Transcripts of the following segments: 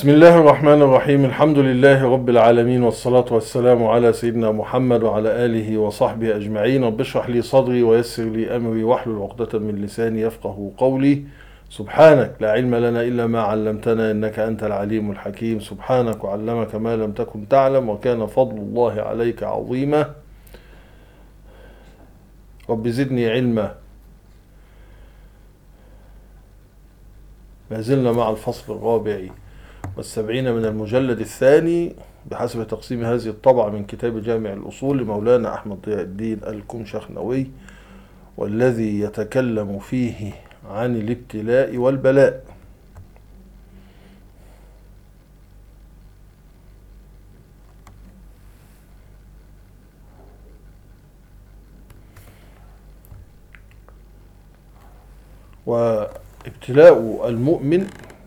بسم الله الرحمن الرحيم. الحمد لله رب العالمين، والصلاة والسلام على سيدنا محمد وعلى آله وصحبه أجمعين. رب اشرح لي صدري ويسر لي أمري واحلل عقدة من لساني يفقه قولي. سبحانك لا علم لنا إلا ما علمتنا إنك أنت العليم الحكيم. سبحانك وعلمك ما لم تكن تعلم وكان فضل الله عليك عظيما. رب زدني علما. ما زلنا مع الفصل الرابع والسبعين من المجلد الثاني بحسب تقسيم هذه الطبعة من كتاب جامع الأصول لمولانا أحمد ضياء الدين الكمشخنوي، والذي يتكلم فيه عن الابتلاء والبلاء. وابتلاء المؤمن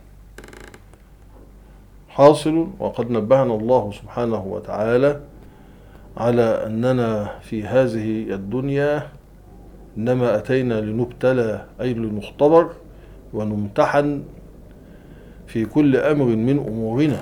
حاصل، وقد نبهنا الله سبحانه وتعالى على أننا في هذه الدنيا إنما أتينا لنبتلى أي لنختبر ونمتحن في كل أمر من أمورنا.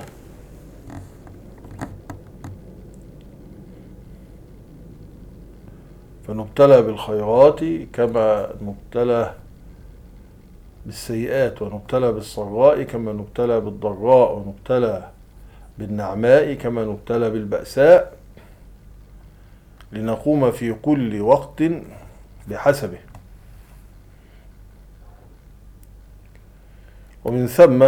فنبتلى بالخيرات كما نبتلى بالسيئات، ونبتلى بالسراء كما نبتلى بالضراء، ونبتلى بالنعماء كما نبتلى بالبأساء، لنقوم في كل وقت بحسبه. ومن ثم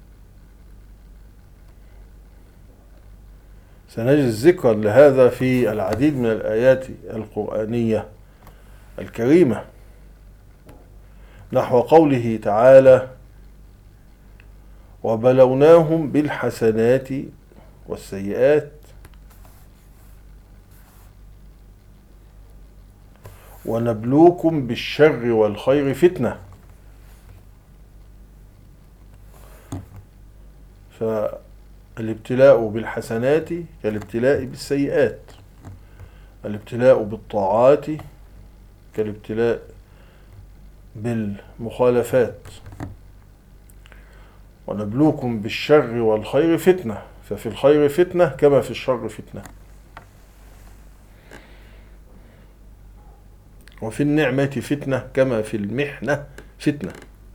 سنجد ذكرا لهذا في العديد من الآيات القرآنية الكريمة، نحو قوله تعالى: وبلوناهم بالحسنات والسيئات ونبلوكم بالشر والخير فتنة. فالابتلاء بالحسنات كالابتلاء بالسيئات، الابتلاء بالطاعات كالابتلاء بالمخالفات. ونبلوكم بالشر والخير فتنة، ففي الخير فتنة كما في الشر فتنة، وفي النعمة فتنة كما في المحنة فتنة.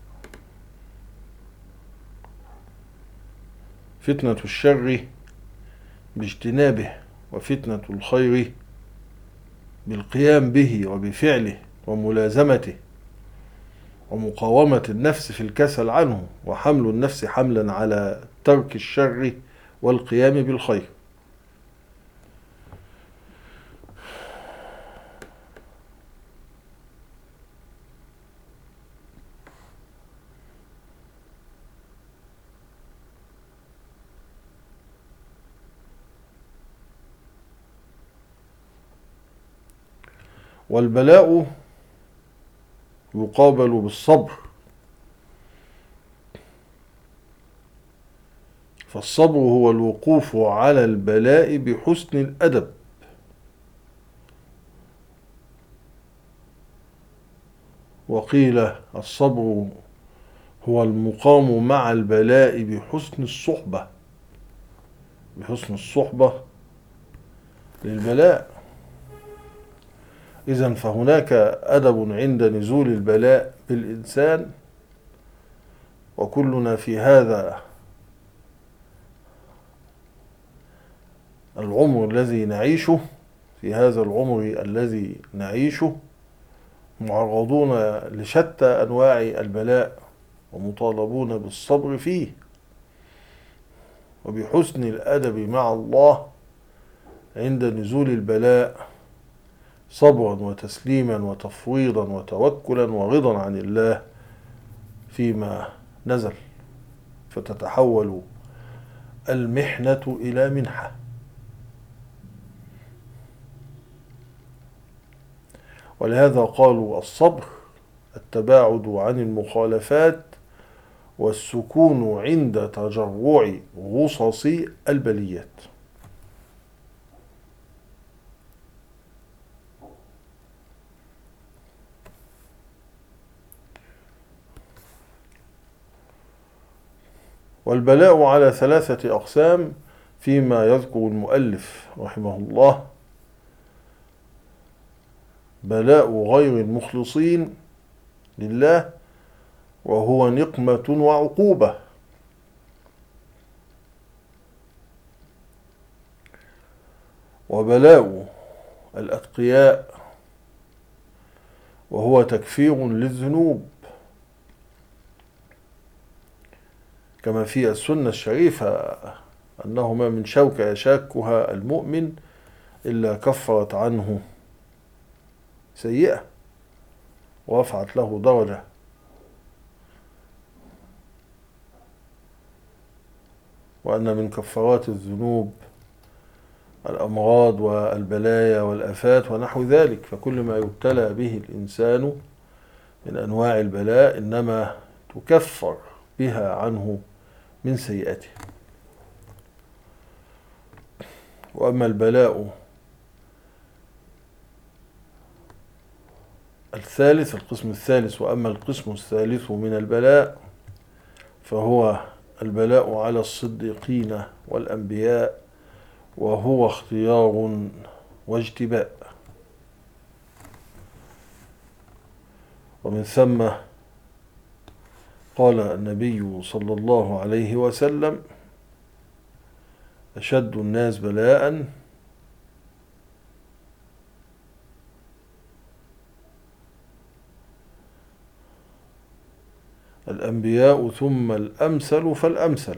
فتنة الشر باجتنابه، وفتنة الخير بالقيام به وبفعله وملازمته، ومقاومة النفس في الكسل عنه، وحمل النفس حملا على ترك الشر والقيام بالخير. والبلاء يقابل بالصبر، فالصبر هو الوقوف على البلاء بحسن الأدب، وقيل الصبر هو المقام مع البلاء بحسن الصحبة، بحسن الصحبة للبلاء. إذن فهناك أدب عند نزول البلاء بالإنسان، وكلنا في هذا العمر الذي نعيشه، في هذا العمر الذي نعيشه معرضون لشتى أنواع البلاء، ومطالبون بالصبر فيه وبحسن الأدب مع الله عند نزول البلاء، صبرا وتسليما وتفويضا وتوكلا ورضا عن الله فيما نزل، فتتحول المحنة إلى منحة. ولهذا قالوا الصبر التباعد عن المخالفات والسكون عند تجرع غصص البليات. والبلاء على 3 أقسام فيما يذكر المؤلف رحمه الله: بلاء غير المخلصين لله، وهو نقمة وعقوبة. وبلاء الأتقياء، وهو تكفير للذنوب، كما في السنة الشريفة أنه ما من شوكة يشاكها المؤمن إلا كفرت عنه سيئة ورفعت له درجة. وأن من كفارات الذنوب الأمراض والبلايا والآفات ونحو ذلك. فكل ما يبتلى به الإنسان من أنواع البلاء إنما تكفر بها عنه من سيئاته. وأما البلاء الثالث، القسم الثالث، وأما القسم الثالث من البلاء فهو البلاء على الصديقين والأنبياء، وهو اختيار واجتباء. ومن ثم قال النبي صلى الله عليه وسلم: أشد الناس بلاء الأنبياء ثم الأمثل فالأمثل.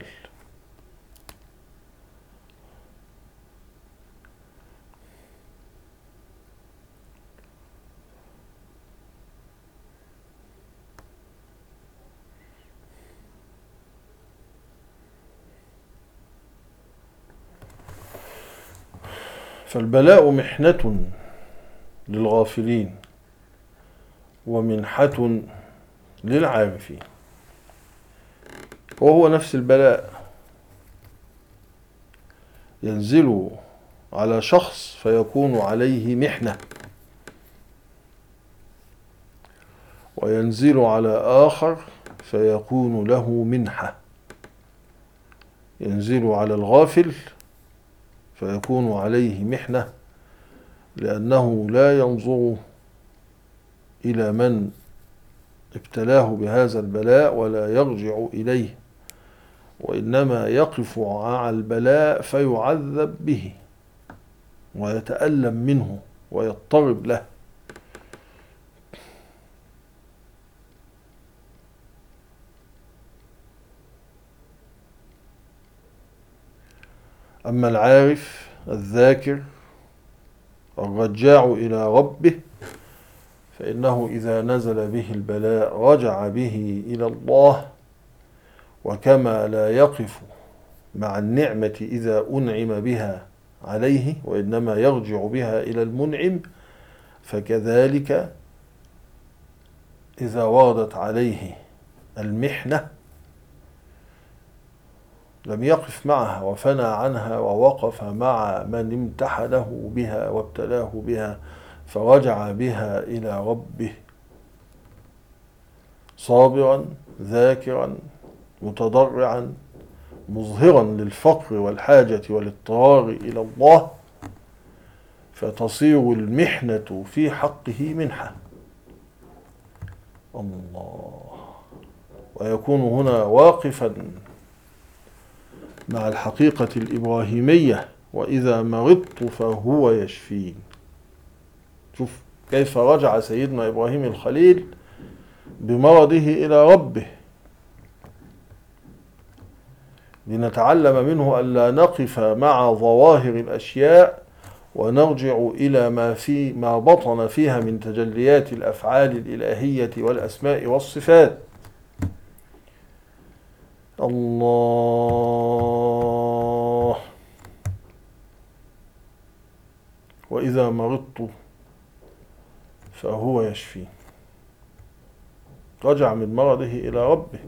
فالبلاء محنة للغافلين ومنحة للعارفين، وهو نفس البلاء ينزل على شخص فيكون عليه محنة، وينزل على آخر فيكون له منحة. ينزل على الغافل فيكون عليه محنة، لأنه لا ينظر إلى من ابتلاه بهذا البلاء ولا يرجع إليه، وإنما يقف مع البلاء فيعذب به ويتألم منه ويضطرب له. أما العارف الذاكر الرجاع إلى ربه فإنه إذا نزل به البلاء رجع به إلى الله، وكما لا يقف مع النعمة إذا أنعم بها عليه وإنما يرجع بها إلى المنعم، فكذلك إذا وردت عليه المحنة لم يقف معها وفنى عنها ووقف مع من امتحنه بها وابتلاه بها، فرجع بها إلى ربه صابرا ذاكرا متضرعا مظهرا للفقر والحاجة والاضطرار إلى الله، فتصير المحنة في حقه منحة. الله. ويكون هنا واقفا مع الحقيقة الإبراهيمية: وإذا مرضت فهو يشفين. شوف كيف رجع سيدنا إبراهيم الخليل بمرضه إلى ربه، لنتعلم منه ألا نقف مع ظواهر الأشياء ونرجع إلى ما بطن فيها من تجليات الأفعال الإلهية والأسماء والصفات. الله. وإذا مرضت فهو يشفين. رجع من مرضه إلى ربه،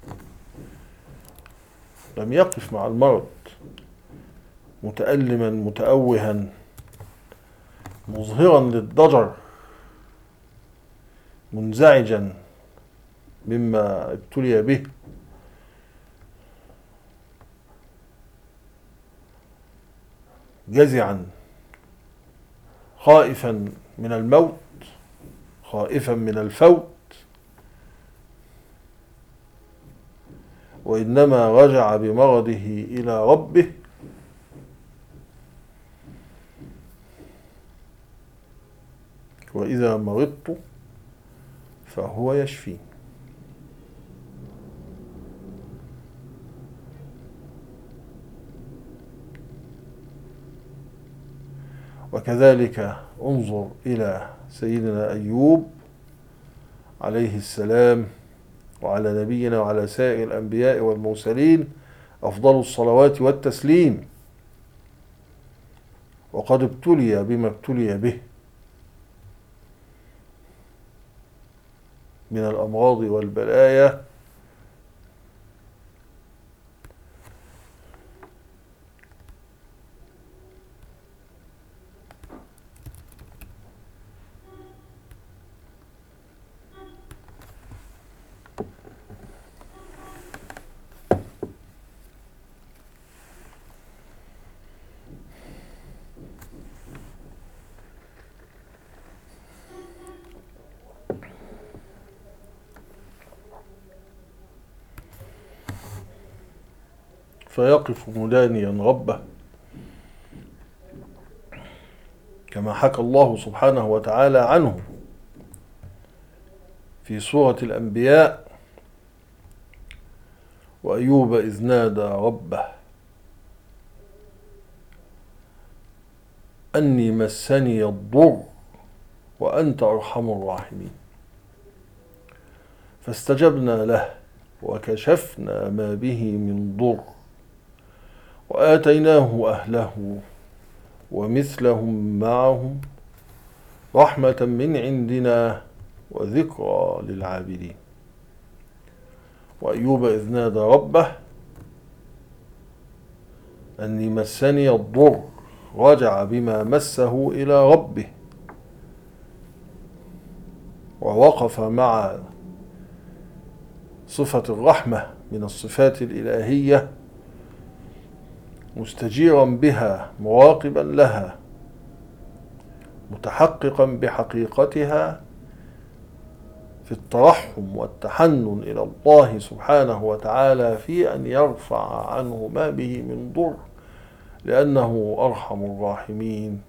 لم يقف مع المرض متألما متأوها مظهرا للضجر منزعجا مما ابتلي به، جزعا خائفا من الموت، خائفا من الفوت، وإنما رجع بمرضه إلى ربه وإذا مرضت فهو يشفين. وكذلك انظر إلى سيدنا أيوب عليه السلام، وعلى نبينا وعلى سائر الأنبياء والمرسلين أفضل الصلوات والتسليم، وقد ابتلي بما ابتلي به من الأمراض والبلايا، فيقف مدانيا ربه كما حكى الله سبحانه وتعالى عنه في سورة الأنبياء: وأيوب إذ نادى ربه أني مسني الضر وأنت أرحم الراحمين فاستجبنا له وكشفنا ما به من ضر وآتيناه أهله ومثلهم معهم رحمة من عندنا وذكرى للعابدين. وأيوب إذ نادى ربه أني مسني الضر، رجع بما مسه إلى ربه ووقف مع صفة الرحمة من الصفات الإلهية مستجيرا بها، مراقبا لها، متحققا بحقيقتها في الترحم والتحنن إلى الله سبحانه وتعالى في أن يرفع عنه ما به من ضر، لأنه أرحم الراحمين.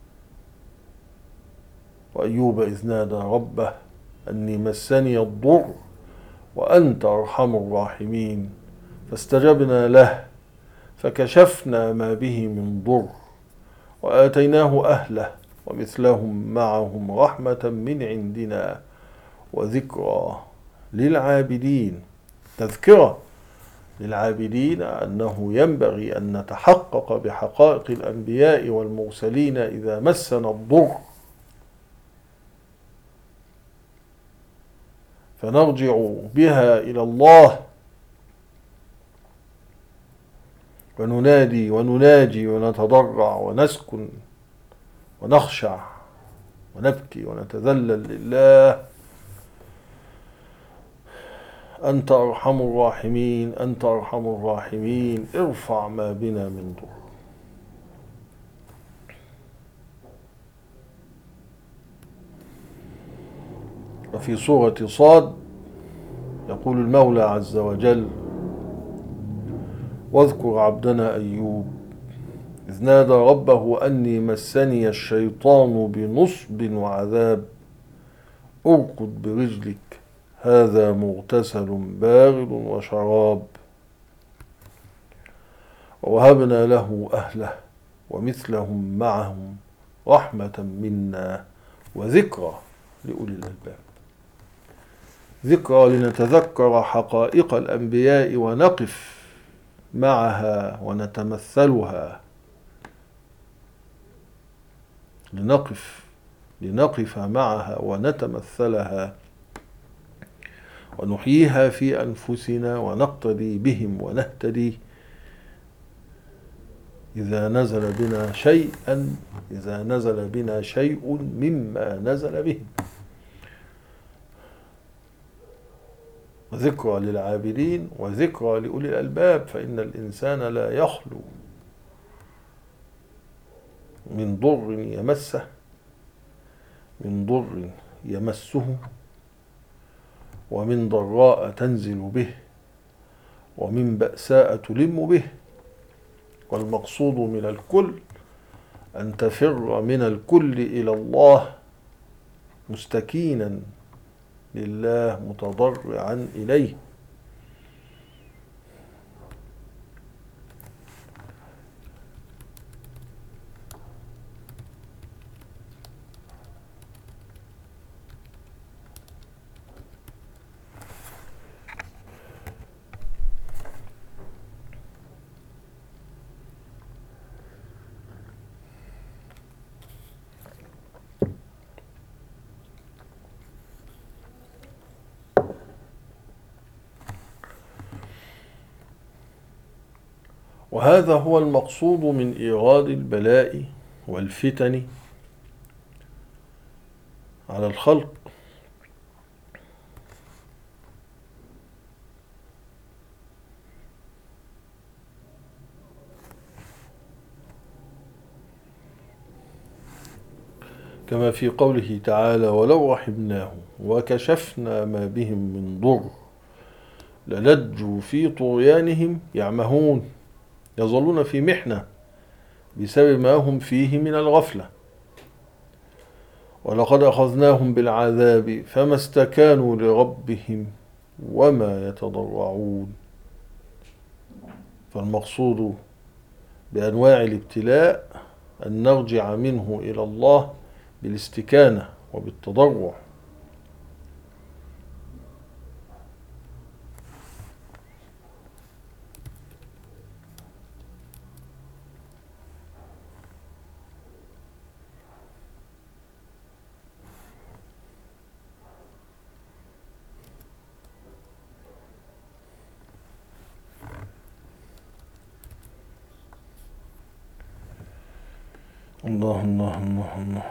وأيوب إذ نادى ربه أني مسني الضر وأنت أرحم الراحمين فاستجبنا له فكشفنا ما به من ضر وآتيناه أهله ومثلهم معهم رحمة من عندنا وذكرى للعابدين. تذكرة للعابدين أنه ينبغي أن نتحقق بحقائق الأنبياء والمرسلين إذا مسنا الضر فنرجع بها إلى الله وننادي ونناجي ونتضرع ونسكن ونخشع ونبكي ونتذلل لله: أنت أرحم الراحمين، أنت أرحم الراحمين، ارفع ما بنا من ضر. وفي سورة صاد يقول المولى عز وجل: واذكر عبدنا أيوب إذ نادى ربه أني مسني الشيطان بنصب وعذاب اركض برجلك هذا مغتسل بارد وشراب ووهبنا له أهله ومثلهم معهم رحمة منا وذكرى لأولي الألباب. ذكرى لنتذكر حقائق الأنبياء ونقف معها ونتمثلها، لنقف معها ونتمثلها ونحييها في أنفسنا ونقتدي بهم ونهتدي إذا نزل بنا شيء مما نزل بهم. وذكرى للعابدين وذكرى لأولي الألباب، فإن الإنسان لا يخلو من ضر يمسه، من ضر يمسه، ومن ضراء تنزل به، ومن بأساء تلم به. والمقصود من الكل أن تفر من الكل إلى الله مستكينا لله متضرعا إليه. وهذا هو المقصود من إيراد البلاء والفتن على الخلق، كما في قوله تعالى: ولو رحمناهم وكشفنا ما بهم من ضر للجوا في طغيانهم يعمهون. يظلون في محنة بسبب ما هم فيه من الغفلة. ولقد أخذناهم بالعذاب فما استكانوا لربهم وما يتضرعون. فالمقصود بأنواع الابتلاء أن نرجع منه إلى الله بالاستكانة وبالتضرع. الله الله الله الله.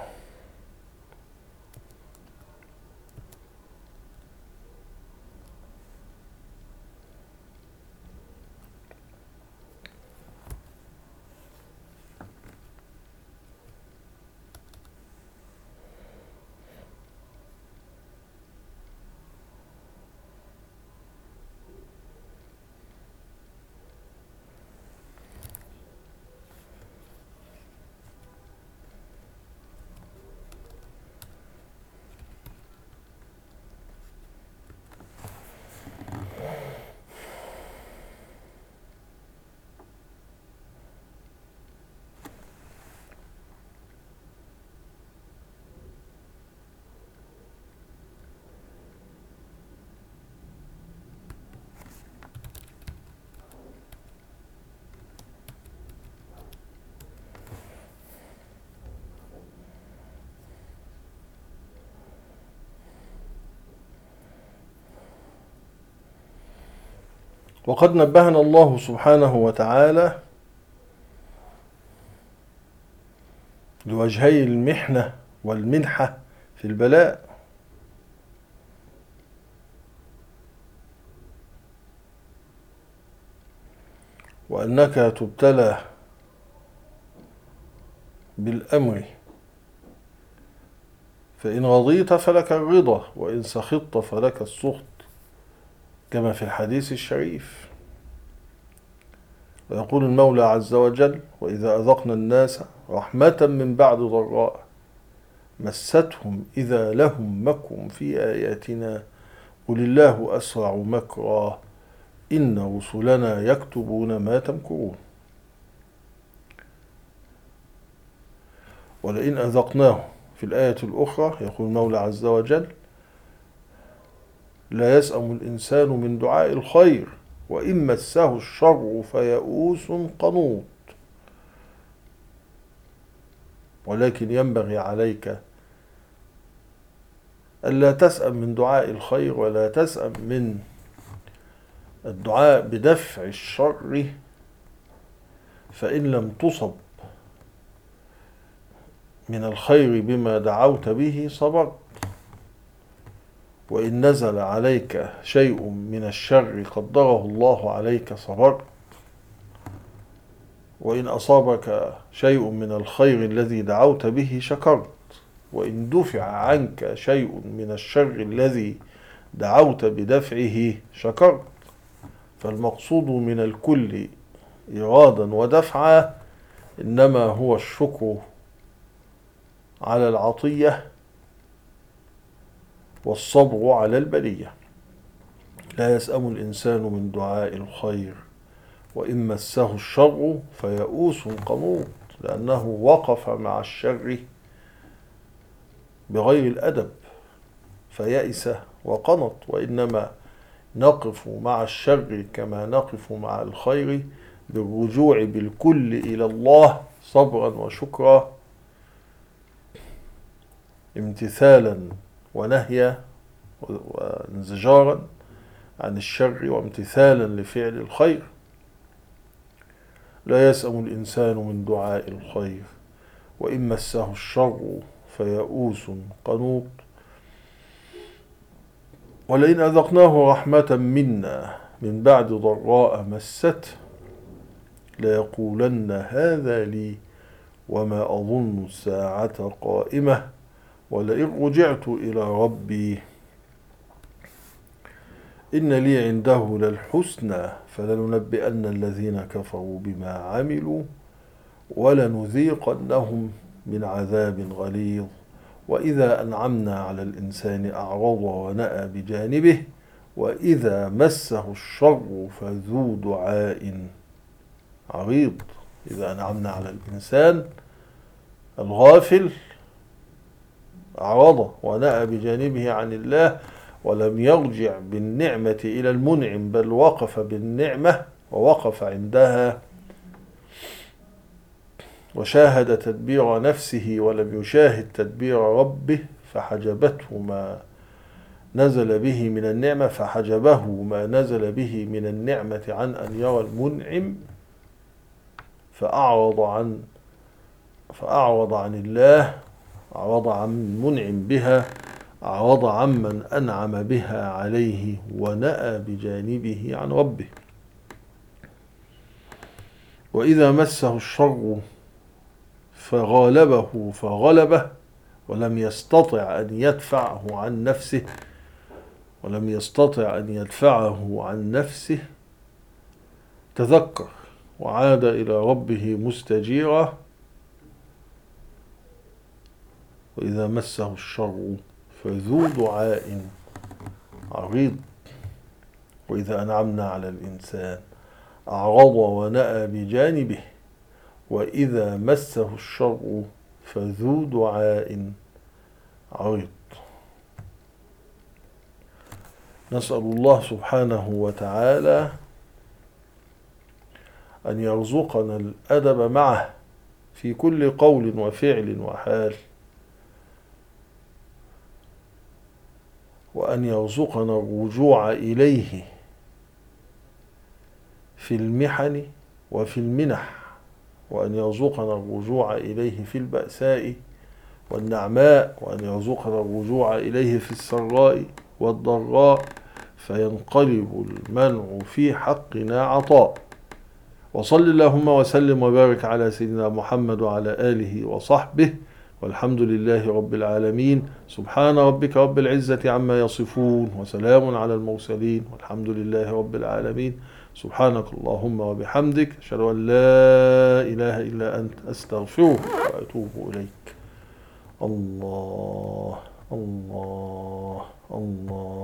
وقد نبهنا الله سبحانه وتعالى لوجهي المحنة والمنحة في البلاء. وأنك تبتلى بالأمر، فإن رضيت فلك الرضا، وإن سخطت فلك السخط، كما في الحديث الشريف. ويقول المولى عز وجل: وإذا أذقنا الناس رحمة من بعد ضراء مستهم إذا لهم مكر في آياتنا قل الله أسرع مكرا إن رسلنا يكتبون ما تمكرون. ولئن أذقناه في الآية الأخرى يقول المولى عز وجل: لا يسأم الإنسان من دعاء الخير وإن مسه الشر فيئوس قنوط. ولكن ينبغي عليك ألا تسأم من دعاء الخير، ولا تسأم من الدعاء بدفع الشر، فإن لم تصب من الخير بما دعوت به صبرت، وإن نزل عليك شيء من الشر قدره الله عليك صبرت، وإن أصابك شيء من الخير الذي دعوت به شكرت، وإن دفع عنك شيء من الشر الذي دعوت بدفعه شكرت. فالمقصود من الكل إرادا ودفعا إنما هو الشكر على العطية والصبر على البلية. لا يسأم الإنسان من دعاء الخير وإن مسه الشر فيئوس قنوط، لأنه وقف مع الشر بغير الأدب فيئس وقنط. وإنما نقف مع الشر كما نقف مع الخير، بالرجوع بالكل إلى الله صبرا وشكرا، امتثالا ونهيا وانزجارا عن الشر وامتثالا لفعل الخير. لا يسأم الإنسان من دعاء الخير وإن مسه الشر فيئوس قنوط. ولئن أذقناه رحمة منا من بعد ضراء مسته ليقولن هذا لي وما أظن الساعة قائمة ولئن رجعت إلى ربي إن لي عنده للحسنى فلننبئن الذين كفروا بما عملوا ولنذيقنهم من عذاب غليظ. وإذا أنعمنا على الإنسان أعرض ونأى بجانبه وإذا مسه الشر فذو دعاء عريض. إذا أنعمنا على الإنسان الغافل أعرض ونأى بجانبه عن الله ولم يرجع بالنعمة إلى المنعم، بل وقف بالنعمة ووقف عندها وشاهد تدبير نفسه ولم يشاهد تدبير ربه، فحجبته ما نزل به من النعمة، فحجبه ما نزل به من النعمة عن أن يرى المنعم، فأعرض عن الله، أعرض عن المنعم بها، أعرض عمن أنعم بها عليه ونأى بجانبه عن ربه. وإذا مسه الشر فغلبه ولم يستطع أن يدفعه عن نفسه تذكر وعاد إلى ربه مستجيرا. وإذا مسه الشر فذو دعاء عريض. وإذا أنعمنا على الإنسان أعرض ونأى بجانبه وإذا مسه الشر فذو دعاء عريض. نسأل الله سبحانه وتعالى أن يرزقنا الأدب معه في كل قول وفعل وحال، وأن يرزقنا الرجوع إليه في المحن وفي المنح، وأن يرزقنا الرجوع إليه في البأساء والنعماء، وأن يرزقنا الرجوع إليه في السراء والضراء، فينقلب المنع في حقنا عطاء. وصل اللهم وسلم وبارك على سيدنا محمد وعلى آله وصحبه، والحمد لله رب العالمين. سبحان ربك رب العزة عما يصفون وسلام على المرسلين والحمد لله رب العالمين. سبحانك اللهم وبحمدك، أشهد أن لا إله إلا أنت، أستغفرك وأتوب إليك. الله الله الله.